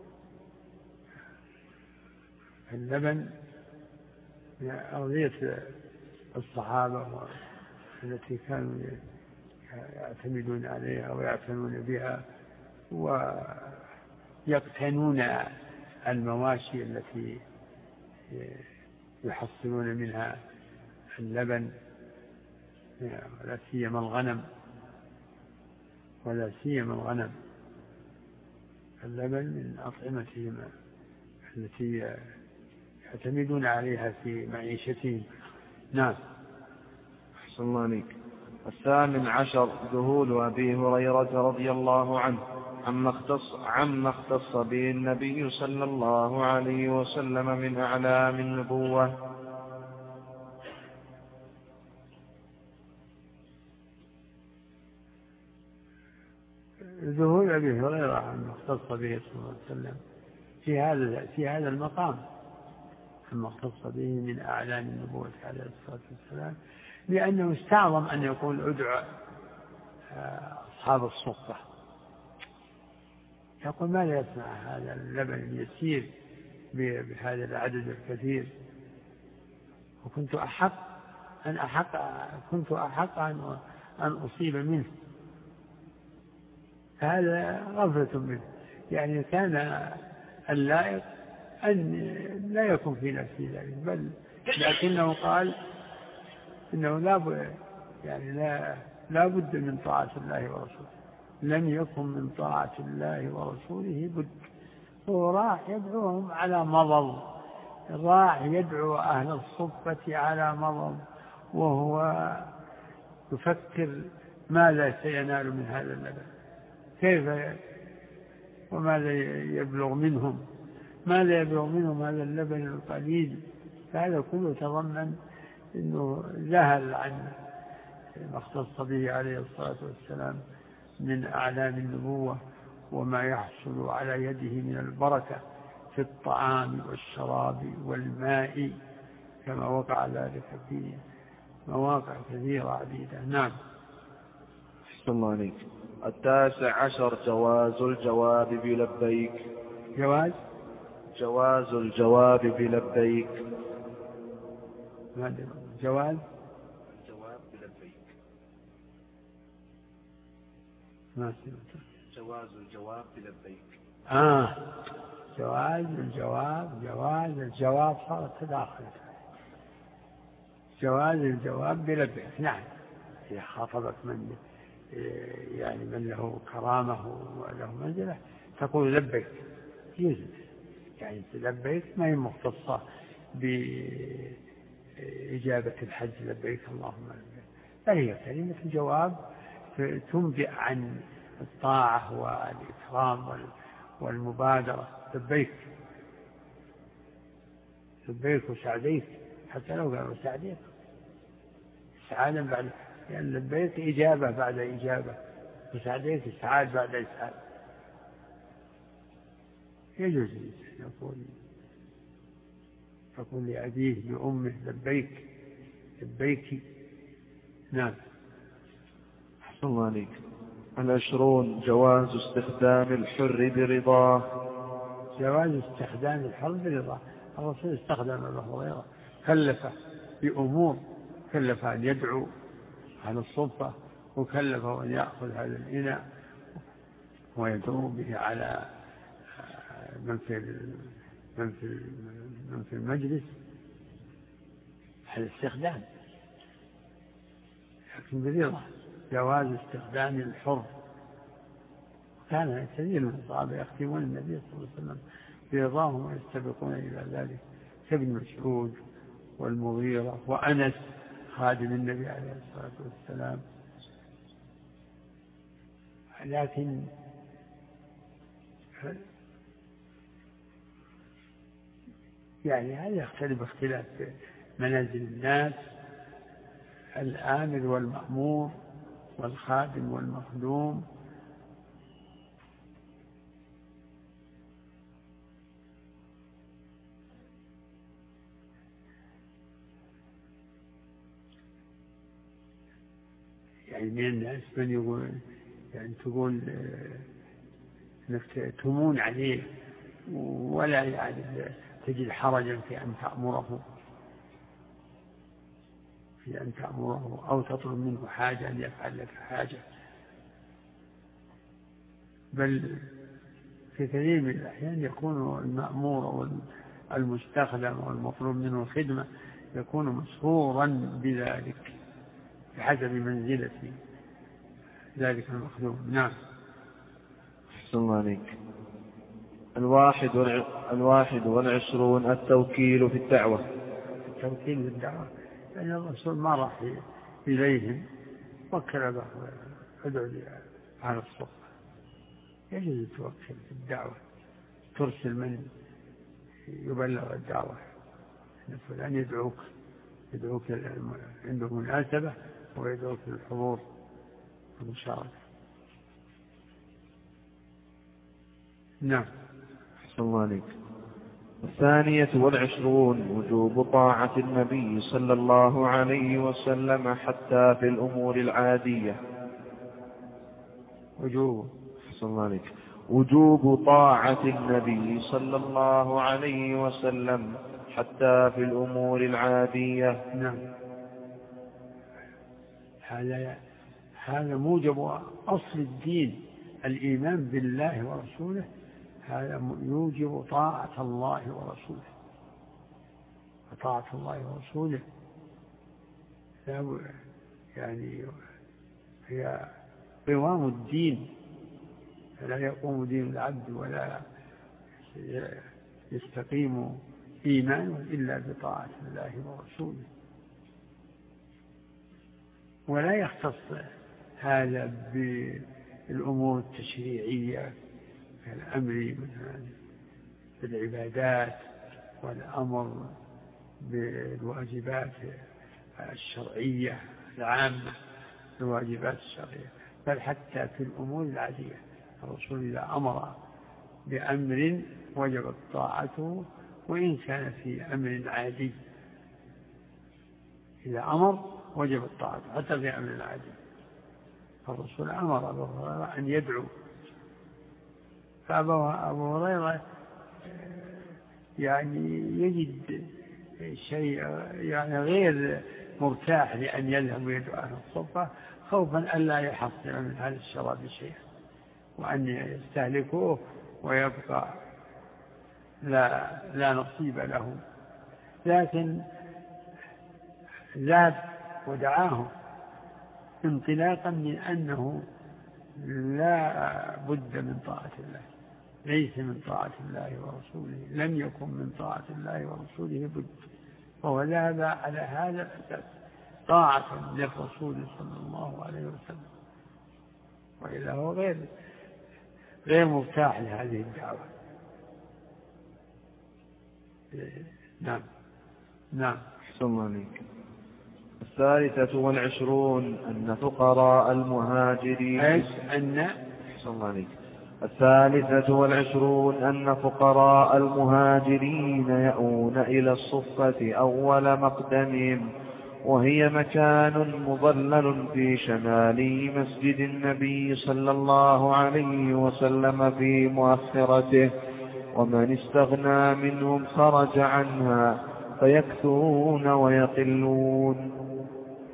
اللبن من أغذية الصحابة التي كانوا يعتمدون عليها ويعتنون بها ويقتنون المواشي التي يحصلون منها اللبن، ولا سيما الغنم ولا سيما الغنم. اللبن من أطعمتهم التي يعتمدون عليها في معيشتهم. نعم. أحسن الله عليك. الثامن عشر ذهول أبي هريرة رضي الله عنه عما اختص, عما اختص به النبي صلى الله عليه وسلم من أعلام النبوة. ذهول أبي هريرة عما اختص به صلى الله عليه وسلم في هذا في هذا المقام عما اختص به من أعلام النبوة عليه الصلاة والسلام، لأنه استعظم أن يقول ادعو أصحاب الصفة. يقول ماذا يصنع هذا اللبن اليسير بهذا العدد الكثير، وكنت أحق أن أحق كنت أحق أن أن أصيب منه. هذا غفلة منه، يعني كان اللائق أن لا يكون في نفسه ذلك، بل لكنه قال إنه لا يعني لا لا بد من طاعة الله ورسوله، لم يكن من طاعة الله ورسوله بد. هو راح يدعوهم على مضض، راح يدعو أهل الصفة على مضض، وهو يفكر ماذا سينال من هذا اللبن، كيف وماذا يبلغ منهم، ماذا يبلغ منهم هذا اللبن القليل. فهذا كله تضمن أنه ذهل عن ما اختص به عليه الصلاة والسلام من أعلام النبوة وما يحصل على يده من البركة في الطعام والشراب والماء، كما وقع ذلك في مواقع كثيرة عديدة. نعم. أحسن الله عليك. التاسع عشر جواز الجواب بلبيك. جواز جواز الجواب بلبيك. جواز الجواب بلبيك. ما سمعت. جواز الجواب بلبيك. آه جواز الجواب جواز الجواب صارت تداخل. جواز الجواب بلبيك. نعم. إذا خاطبك من يعني من له كرامة وله منزلة تقول لبيك يجوز، يعني لبيك ما هي مختصة بإجابة الحج لبيك اللهم لبيك، بل هي كلمة جواب تنبئ عن الطاعة والإكرام والمبادرة. لبيك لبيك وسعديك، حتى لو قالوا سعديك سعادا بعد، يعني لبيك إجابة بعد إجابة، وسعديك إسعاد بعد إسعاد. يجوز يقول يقول لأبيه لأمه لبيك لبيك. نعم. أحسن الله عليك. العشرون جواز استخدام الحر برضاه. جواز استخدام الحر برضاه. الرسول استخدم أبو هريرة، كلفه بأمور، كلف أن يدعو على الصفة، وكلفه أن يأخذ هذا الإناء، ويدعو به على من في من في من في المجلس على الاستخدام، لكن برضا جواز استخدام الحر. كان كثير من الصحابة يختمون النبي صلى الله عليه وسلم برضاهم ويستبقون إلى ذلك، كابن مسعود والمغيرة وأنس خادم النبي عليه الصلاة والسلام. لكن يعني هذا يختلف اختلاف منازل الناس، الآمر والمأمور والخادم والمخدوم. يعني من الناس من يقول يعني تقول انك تمون عليه ولا يعني تجد حرجا في أن تأمره في أن تأمره أو تطلب منه حاجة أن يفعل لك حاجة، بل في كثير من الأحيان يكون المأمور والمستخدم والمطلوب منه الخدمة يكون مسرورا بذلك بحسب منزلة ذلك المخدوم. نعم. أحسن الله عليك. الواحد الواحد والعشرون التوكيل في الدعوة. التوكيل في الدعوة يعني الرسول ما راح إليهم وكل به ادعو لي على الصف. يجوز التوكل في الدعوة، ترسل من يبلغ الدعوة أن فلان يدعوك يدعوك عنده مناسبة ويدعوك للحضور والمشاركة. نعم. أحسن الله عليك. الثانية والعشرون وجوب طاعة النبي صلى الله عليه وسلم حتى في الأمور العادية. وجوب أحسن الله عليك. وجوب طاعة النبي صلى الله عليه وسلم حتى في الأمور العادية. نعم. هذا هذا موجب أصل الدين، الإيمان بالله ورسوله، هذا يوجب طاعة الله ورسوله. وطاعة الله ورسوله يعني هي قوام الدين، فلا يقوم دين العبد ولا يستقيم إيمانه إلا بطاعة الله ورسوله. ولا يختص هذا بالأمور التشريعية كالأمر بالعبادات والأمر بالواجبات الشرعية العامة، الواجبات الشرعية، بل حتى في الأمور العادية. الرسول إذا أمر بأمر وجبت طاعته وإن كان في أمر عادي، إذا أمر وجبت طاعته حتى في أمر عادي. الرسول أمر أبو هريرة أن يدعو، فأبو هريرة يعني يجد شيء يعني غير مرتاح لأن يذهب ويدعو أهل الصفة خوفا ألا يحصل من هذا الشراب شيئا وأن يستهلكوه ويبقى لا, لا نصيب له. لكن ذاب ودعاهم انطلاقا من أنه لا بد من طاعة الله، ليس من طاعة الله ورسوله، لم يكن من طاعة الله ورسوله بد، وهو ذهب على هذا الأساس طاعة للرسول صلى الله عليه وسلم، وإلا هو غير غير مرتاح لهذه الدعوة. نعم. نعم. أحسن الله عليك. الثالثة والعشرون أن فقراء المهاجرين أن أحسن الله عليك. الثالثة والعشرون أن فقراء المهاجرين يأون إلى الصفة أول مقدمهم، وهي مكان مظلل في شمال مسجد النبي صلى الله عليه وسلم في مؤخرته، ومن استغنى منهم خرج عنها فيكثرون ويقلون.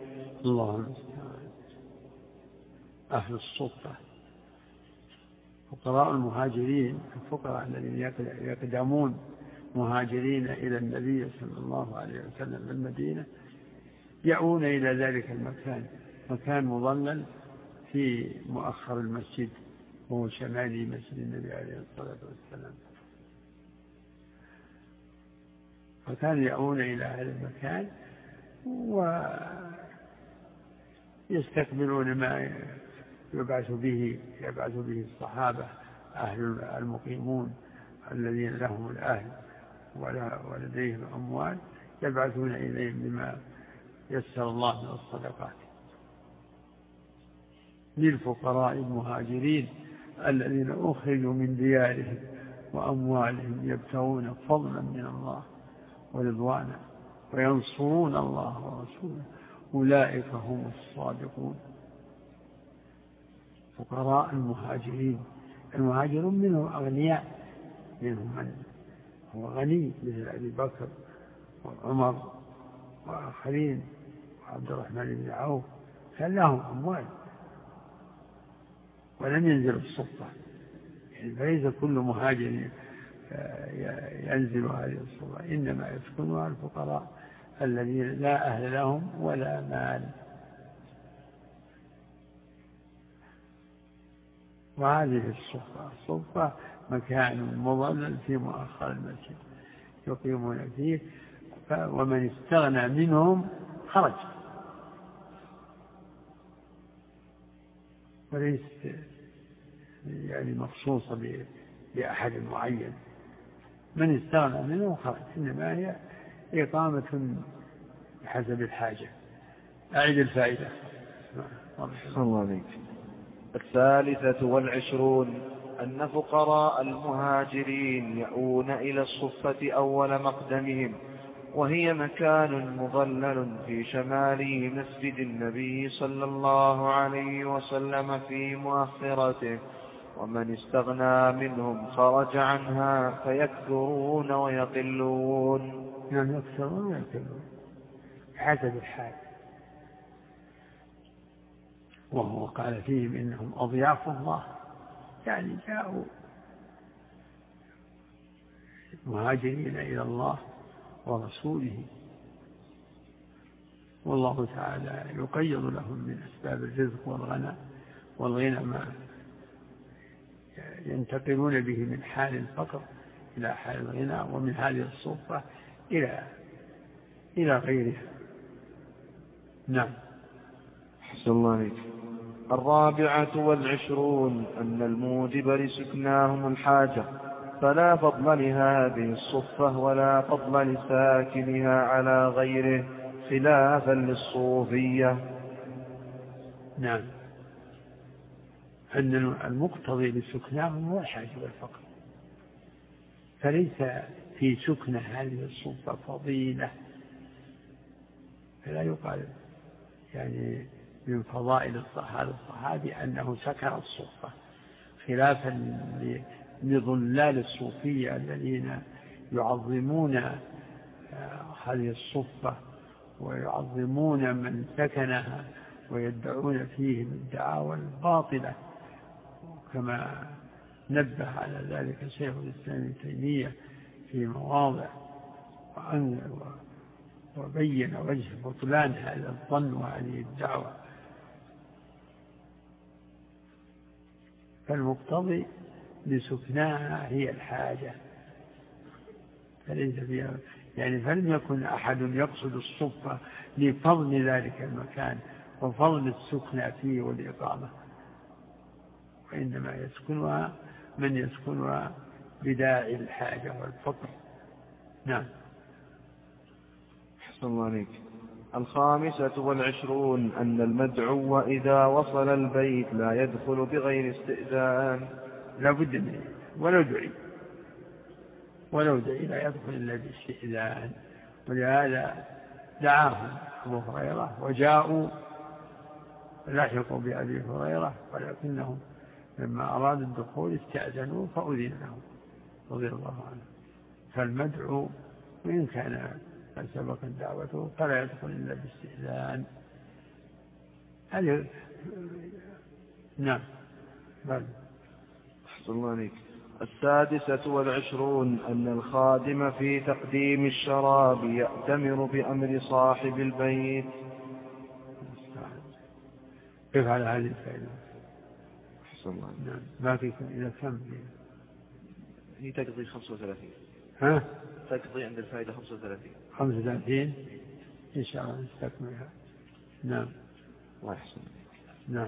الله أهل الصفة فقراء المهاجرين الفقراء الذين يقدمون مهاجرين إلى النبي صلى الله عليه وسلم المدينة يأوون إلى ذلك المكان، مكان مظلل في مؤخر المسجد وهو شمالي مسجد النبي عليه الصلاة والسلام. فكانوا يأوون إلى هذا المكان ويستقبلون ما يبعث به يبعث به الصحابة أهل المقيمون الذين لهم الأهل ولديهم أموال، يبعثون إليهم بما يسر الله من الصدقات للفقراء المهاجرين الذين أخرجوا من ديارهم وأموالهم يبتغون فضلا من الله ورضوانا وينصرون الله ورسوله أولئك هم الصادقون. فقراء المهاجرين، المهاجرون منهم أغنياء، منهم من هو غني مثل أبي بكر وعمر وآخرين وعبد الرحمن بن عوف كان لهم أموال ولم ينزلوا الصفة، يعني فليس كل مهاجر ينزل هذه الصفة، إنما يسكنها الفقراء الذين لا أهل لهم ولا مال. وهذه الصفة الصفة مكان مظلل في مؤخر المسجد يقيمون فيه، ومن استغنى منهم خرج، وليس يعني مخصوصة بأحد معين، من استغنى منهم خرج، إنما هي إقامة بحسب الحاجة. أعيد الفائدة. الله عليك. الثالثة والعشرون أن فقراء المهاجرين يأوون إلى الصفة أول مقدمهم، وهي مكان مظلل في شمال مسجد النبي صلى الله عليه وسلم في مؤخرته، ومن استغنى منهم خرج عنها فيكثرون ويقلون. يعني يكثرون ويقلون حسب الحال. وهو قال فيهم إنهم أضياف الله، يعني جاءوا مهاجرين إلى الله ورسوله، والله تعالى يقيض لهم من أسباب الرزق والغنى والغنى ما ينتقلون به من حال الفقر إلى حال الغنى، ومن هذه الصفة إلى إلى غيرها. نعم. حسن الله عليك. الرابعة والعشرون أن الموجب لسكناهم الحاجة، فلا فضل لهذه الصفة ولا فضل لساكنها على غيره، خلافا للصوفية. نعم. أن المقتضي لسكناهم هو الحاجة والفقر، فليس في سكن هذه الصفة فضيلة، فلا يقال يعني من فضائل هذا الصحابي أنه سكن الصفة، خلافا لضلال الصوفية الذين يعظمون هذه الصفة ويعظمون من سكنها ويدعون فيهم الدعاوى الباطلة، كما نبه على ذلك شيخ الإسلام ابن تيمية في مواضع، وبين وجه بطلان هذا الظن وهذه الدعوة. فالمقتضي لسكناها هي الحاجة، فليس فيها يعني فلم يكن أحد يقصد الصفة لفضل ذلك المكان وفضل السكنى فيه والإقامة، وإنما يسكنها من يسكنها بداعي الحاجة والفقر. نعم. حسن الله عليك. الخامسة والعشرون أن المدعو إذا وصل البيت لا يدخل بغير استئذان، لا بد منه، ولو دعي ولو دعي لا يدخل إلا باستئذان. ولهذا دعاهم أبو هريرة وجاءوا لحقوا بأبي هريرة، ولكنهم لما أرادوا الدخول استأذنوا فأذن لهم رضي الله عنه. فالمدعو وإن كان قد سبقت دعوته فلا يدخل إلا باستئذان. هذه نعم. بل أحسن الله عليك. السادسة والعشرون أن الخادم في تقديم الشراب يأتمر بأمر صاحب البيت. كيف على هذه الفائدة؟ أحسن الله عليك. نعم. ما في إلى كم؟ هي تقضي خمسة وثلاثين. ها؟ تقضي عند الفائدة خمسة وثلاثين. خمسة وثلاثين إن شاء الله نستكملها. نعم. الله يحسن. نعم.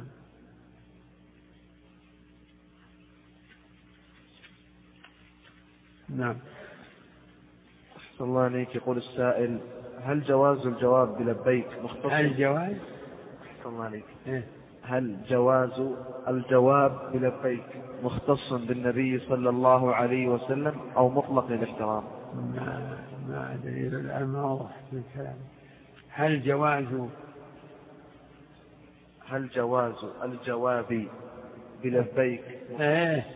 نعم. أحسن الله عليك. يقول السائل: هل جواز الجواب بلبيك مختص؟ هل جواز؟ أحسن الله عليك. إيه؟ هل جواز الجواب بلبيك مختص بالنبي صلى الله عليه وسلم أو مطلق للاحترام؟ ما ما دليل الآن ما واضح في الكلام. هل جواز هل جواز الجواب بلبيك؟ ايه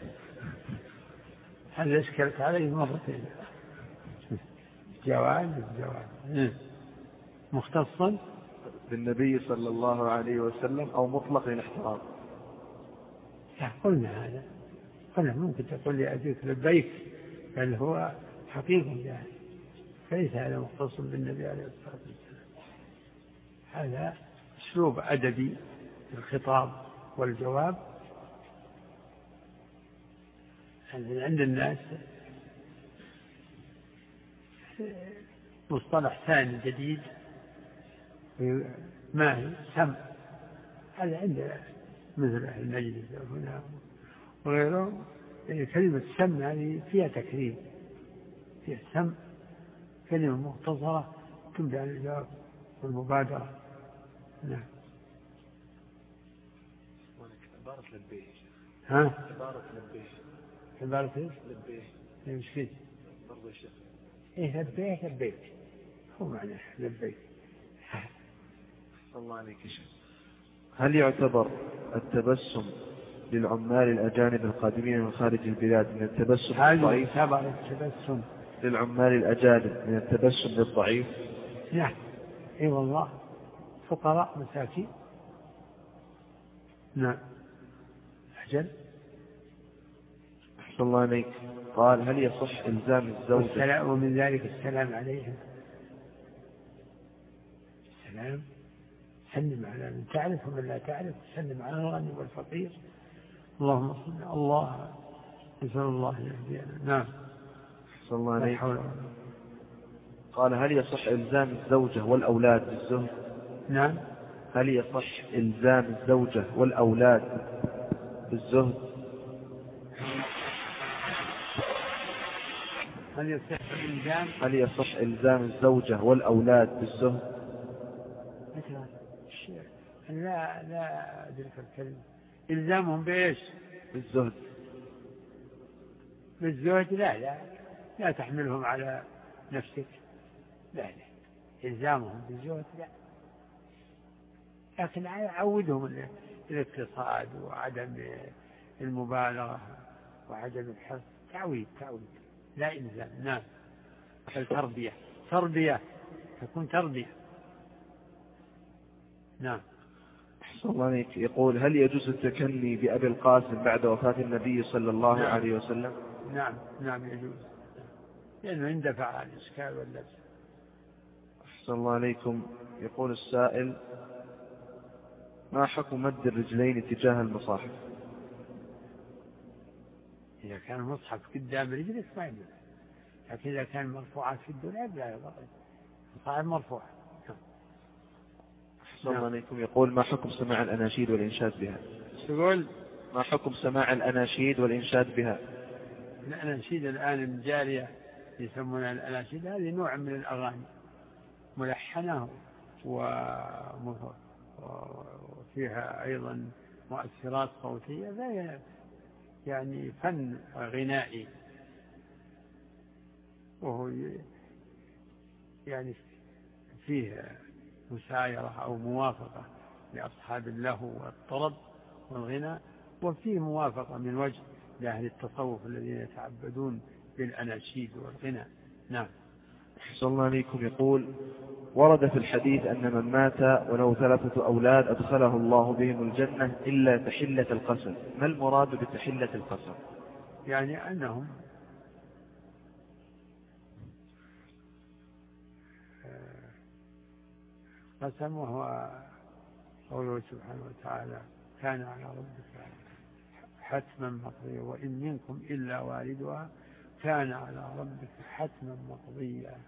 هل اشكلت عليه مرتين؟ جواز الجواز إيه؟ مختصا بالنبي صلى الله عليه وسلم أو مطلق للاحترام؟ قلنا هذا، قلنا ممكن تقول لي أجيك لبيك، بل هو حقيقي يعني، فليس هذا مختص بالنبي عليه الصلاة والسلام. هذا أسلوب أدبي في الخطاب والجواب عند الناس، مصطلح ثاني جديد ما هي سمع. هذا عند مثل أهل المجلس هنا وغيره. كلمة سمع هذه فيها تكريم، فيها سمع، كلمة مختصرة تبدأ عن الجواب والمبادرة. نعم. عبارة لبيه. ها؟ عبارة لبيه. عبارة ايش؟ لبيه. ايش فيه؟ برضو الشيخ. ايه لبيك لبيك هو معنى لبيك. الله عليك يا شيخ. هل يعتبر التبسم للعمال الأجانب القادمين من خارج البلاد من التبسم الضعيف؟ هل يعتبر التبسم للعمال الأجانب من التبسم للضعيف؟ نعم. اي والله، فقراء مساكين. نعم. أجل. أحسن الله عليك. قال: هل يصح إلزام الزوجة؟ ومن ذلك السلام عليهم. السلام، سلم على من تعرف ومن لا تعرف، سلم على الغني والفقير. اللهم صل الله، نسأل الله يهدينا. نعم. أحسن الله عليك. قال: هل يصح إلزام الزوجة والأولاد بالزهد؟ نعم. هل يصح إلزام الزوجة والأولاد بالزهد؟ هل يصح إلزام هل يصح إلزام الزوجة والأولاد بالزهد؟ لا لا أدرك الكلمة. إلزامهم بإيش؟ بالزهد. بالزهد؟ لا لا لا تحملهم على نفسك. لا لا إلزامهم بالزهد لا، لكن عودهم الاقتصاد وعدم المبالغة وعدم الحرص. تعويد تعويد لا إلزام. نعم. التربية تربية تكون تربية. نعم. أحسن الله عليك. يقول: هل يجوز التكني بأبي القاسم بعد وفاة النبي صلى الله نعم. عليه وسلم؟ نعم نعم يجوز، لأنه اندفع عن الإشكال واللبس. أحسن الله عليكم. يقول السائل: ما حكم مد الرجلين تجاه المصاحف؟ إذا كان المصحف قدام رجلك ما يمنع، لكن إذا كان مرفوعات في الدولاب لا يضر. المصاحف مرفوع. أحسن الله عليكم. يقول: ما حكم سماع الأناشيد والإنشاد بها؟ تقول ما حكم سماع الأناشيد والإنشاد بها؟ الأناشيد الآن الجارية يسمونها الأناشيد، هذه نوع من الأغاني ملحنة وفيها أيضا مؤثرات صوتية، يعني فن غنائي، وهو يعني فيه مسايرة أو موافقة لأصحاب اللهو والطرب والغناء، وفيه موافقة من وجه لأهل التصوف الذين يتعبدون بالأناشيد والغناء. نعم. أحسن الله عليكم. يقول: ورد في الحديث أن من مات وله ثلاثة أولاد أدخله الله بهم الجنة إلا تحلة القسم، ما المراد بتحلة القسم؟ يعني أنهم قسم، وهو قوله سبحانه وتعالى: كان على ربك حتما مقضيا وإن منكم إلا واردها كان على ربك حتما مقضيا،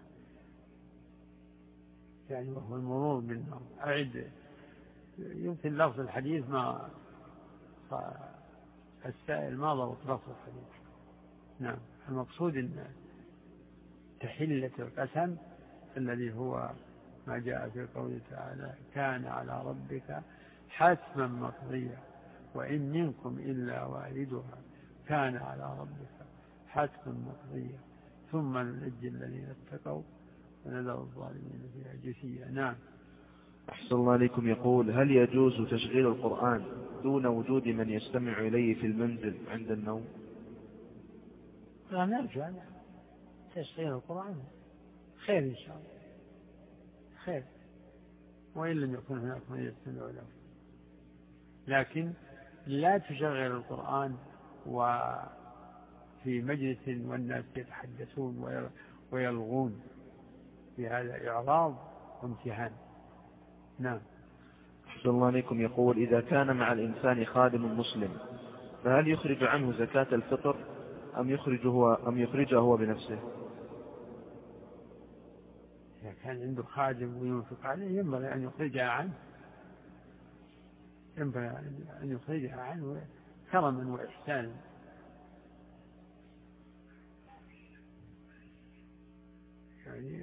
يعني وهو المرور بالنار. أعد يمكن لفظ الحديث ما السائل ما ضبط لفظ الحديث. نعم، المقصود أن تحلة القسم الذي هو ما جاء في قوله تعالى: كان على ربك حتما مقضيا وإن منكم إلا واردها كان على ربك حتما مقضيا ثم ننجي الذين اتقوا ونذر الظالمين فيها جثيا. نعم. أحسن الله عليكم. يقول: هل يجوز تشغيل القرآن دون وجود من يستمع إليه في المنزل عند النوم؟ لا، نرجع لا. تشغيل القرآن خير إن شاء الله، خير، وإن لم يكن هناك من يستمع له، لكن لا تشغل القرآن وفي مجلس والناس يتحدثون ويلغون، في هذا إعراض وامتهان. نعم. أحسن الله عليكم. يقول: إذا كان مع الإنسان خادم مسلم فهل يخرج عنه زكاة الفطر أم يخرجه هو, أم يخرجه هو بنفسه؟ إذا كان عنده خادم وينفق عليه ينبغي أن يخرجها عنه، ينبغي أن يخرجها عنه كرما وإحسانا. يعني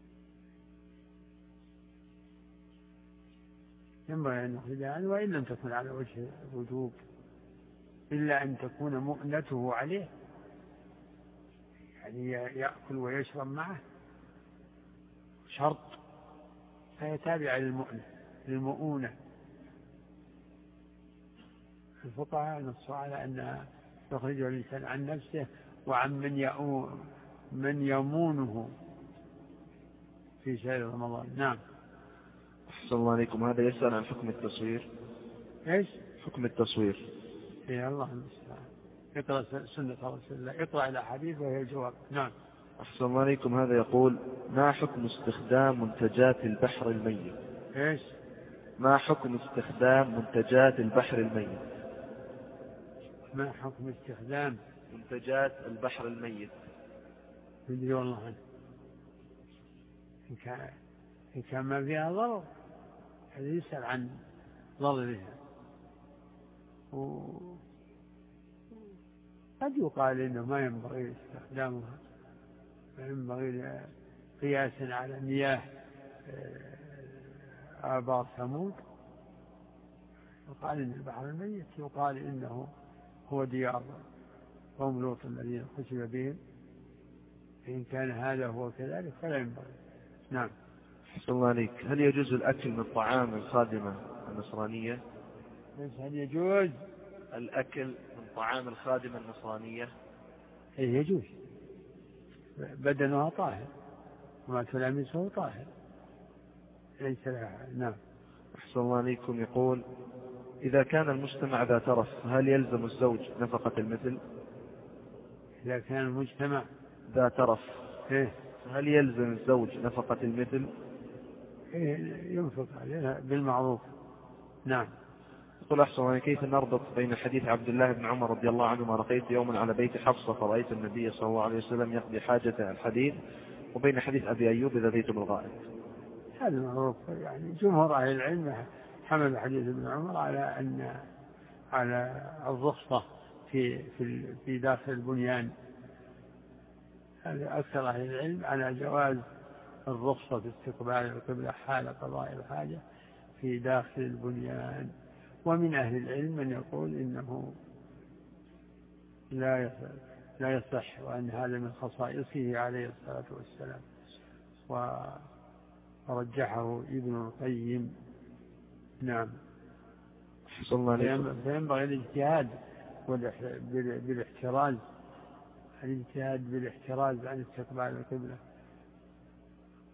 ينبغي أن يخرجها عنه، وإن لم تكن على وجه الوجوب، إلا أن تكون مؤنته عليه، يعني يأكل ويشرب معه شرط، فهي تابعة للمؤنة للمؤونة. الفقهاء نصوا على أن يخرجه الإنسان عن نفسه وعن من يؤون من يمونه في شهر رمضان. نعم. أحسن الله عليكم. هذا يسأل عن حكم التصوير. إيش حكم التصوير؟ يا الله المستعان. اقرأ سنة رسول الله، اقرأ الأحاديث وهي الجواب. نعم. أحسن الله عليكم. هذا يقول: ما حكم استخدام منتجات البحر الميت؟ إيش ما حكم استخدام منتجات البحر الميت؟ ما حكم استخدام منتجات البحر الميت؟ يدري والله عنه. إن كان إن كان ما فيها ضرر هذا يسأل عن ضررها، وقد يقال إنه ما ينبغي استخدامها، ما ينبغي قياسا على مياه آبار ثمود. يقال إن البحر الميت يقال إنه هو ديار قوم لوط الذين خسف بهم، فإن كان هذا هو كذلك فلا ينبغي. نعم. أحسن الله عليك. هل يجوز الأكل من طعام الخادمة النصرانية؟ هل يجوز الأكل من طعام الخادمة النصرانية؟ إيه يجوز، بدنها طاهر وما تلامسه طاهر ليس لها. نعم. أحسن الله عليكم. يقول: إذا كان المجتمع ذا ترف هل يلزم الزوج نفقة المثل؟ إذا كان المجتمع ذا ترف إيه؟ هل يلزم الزوج نفقة المثل؟ إيه ينفق عليها بالمعروف. نعم. يقول: أحسن الله، كيف نربط بين حديث عبد الله بن عمر رضي الله عنهما: رقيت يوما على بيت حفصة فرأيت النبي صلى الله عليه وسلم يقضي حاجة الحديث، وبين حديث أبي أيوب إذا بيت بالغائب؟ هذا معروف، يعني جمهور أهل العلم حمل حديث ابن عمر على أن على الرخصة في في في داخل البنيان. هذا أكثر أهل العلم على جواز الرخصة في استقبال القبلة حال قضاء الحاجة في داخل البنيان. ومن أهل العلم من يقول إنه لا لا يصح، وأن هذا من خصائصه عليه الصلاة والسلام، ورجحه ابن القيم. نعم. فينبغي الاجتهاد بالاحتراز الاجتهاد بالاحتراز عن استقبال القبلة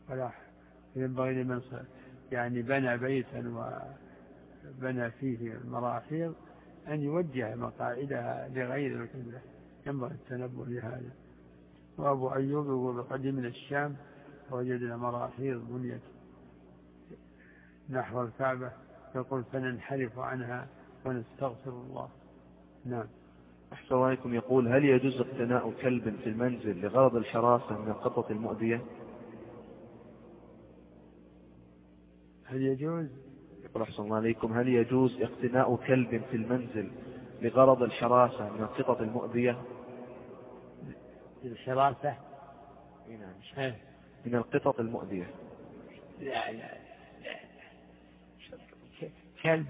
ولا ينبغي لمن يعني بنى بيتا وبنى فيه المراحيض أن يوجه مقاعدها لغير القبلة، ينبغي التنبه لهذا. وأبو أيوب يقول قدمنا الشام ووجدنا مراحيض بنيت نحو الكعبة، يقول فننحرف عنها ونستغفر الله. نعم. أحسن الله عليكم. يقول هل يجوز اقتناء كلب في المنزل لغرض الحراسة من القطط المؤذية؟ هل يجوز؟ يقول أحسن الله عليكم هل يجوز اقتناء كلب في المنزل لغرض الحراسة من القطط المؤذية؟ الحراسة من القطط المؤذية. لا لا لا كلب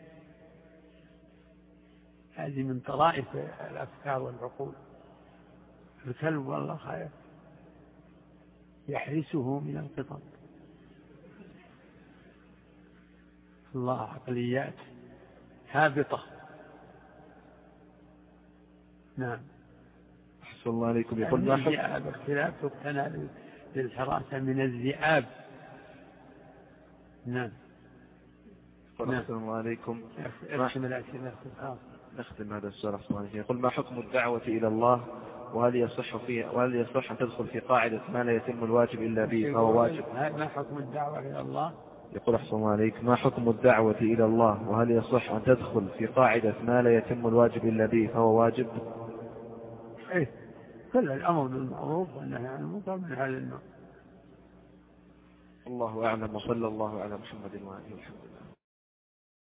هذه من طرائف الأفكار والعقول. الكلب والله خير يحرسه من القطط. الله عقليات هابطة. نعم. أحسن الله عليكم. يقول ما حكم الذئاب اختلاف تقتنى للحراسة من الذئاب. نعم. أحسن الله عليكم. نختم هذا السؤال. أحسن الله عليكم. يقول ما حكم الدعوة إلى الله وهل يصح فيه وهل يصح أن تدخل في قاعدة ما لا يتم الواجب إلا به فهو واجب؟ ما حكم الدعوة إلى الله؟ يقول أحسن الله عليك ما حكم الدعوة إلى الله وهل يصح أن تدخل في قاعدة ما لا يتم الواجب إلا به فهو واجب؟ إيه كل الأمر بالمعروف والنهي عن المنكر من هذا النوع. الله أعلم وصلى الله على محمد وآله وسلم.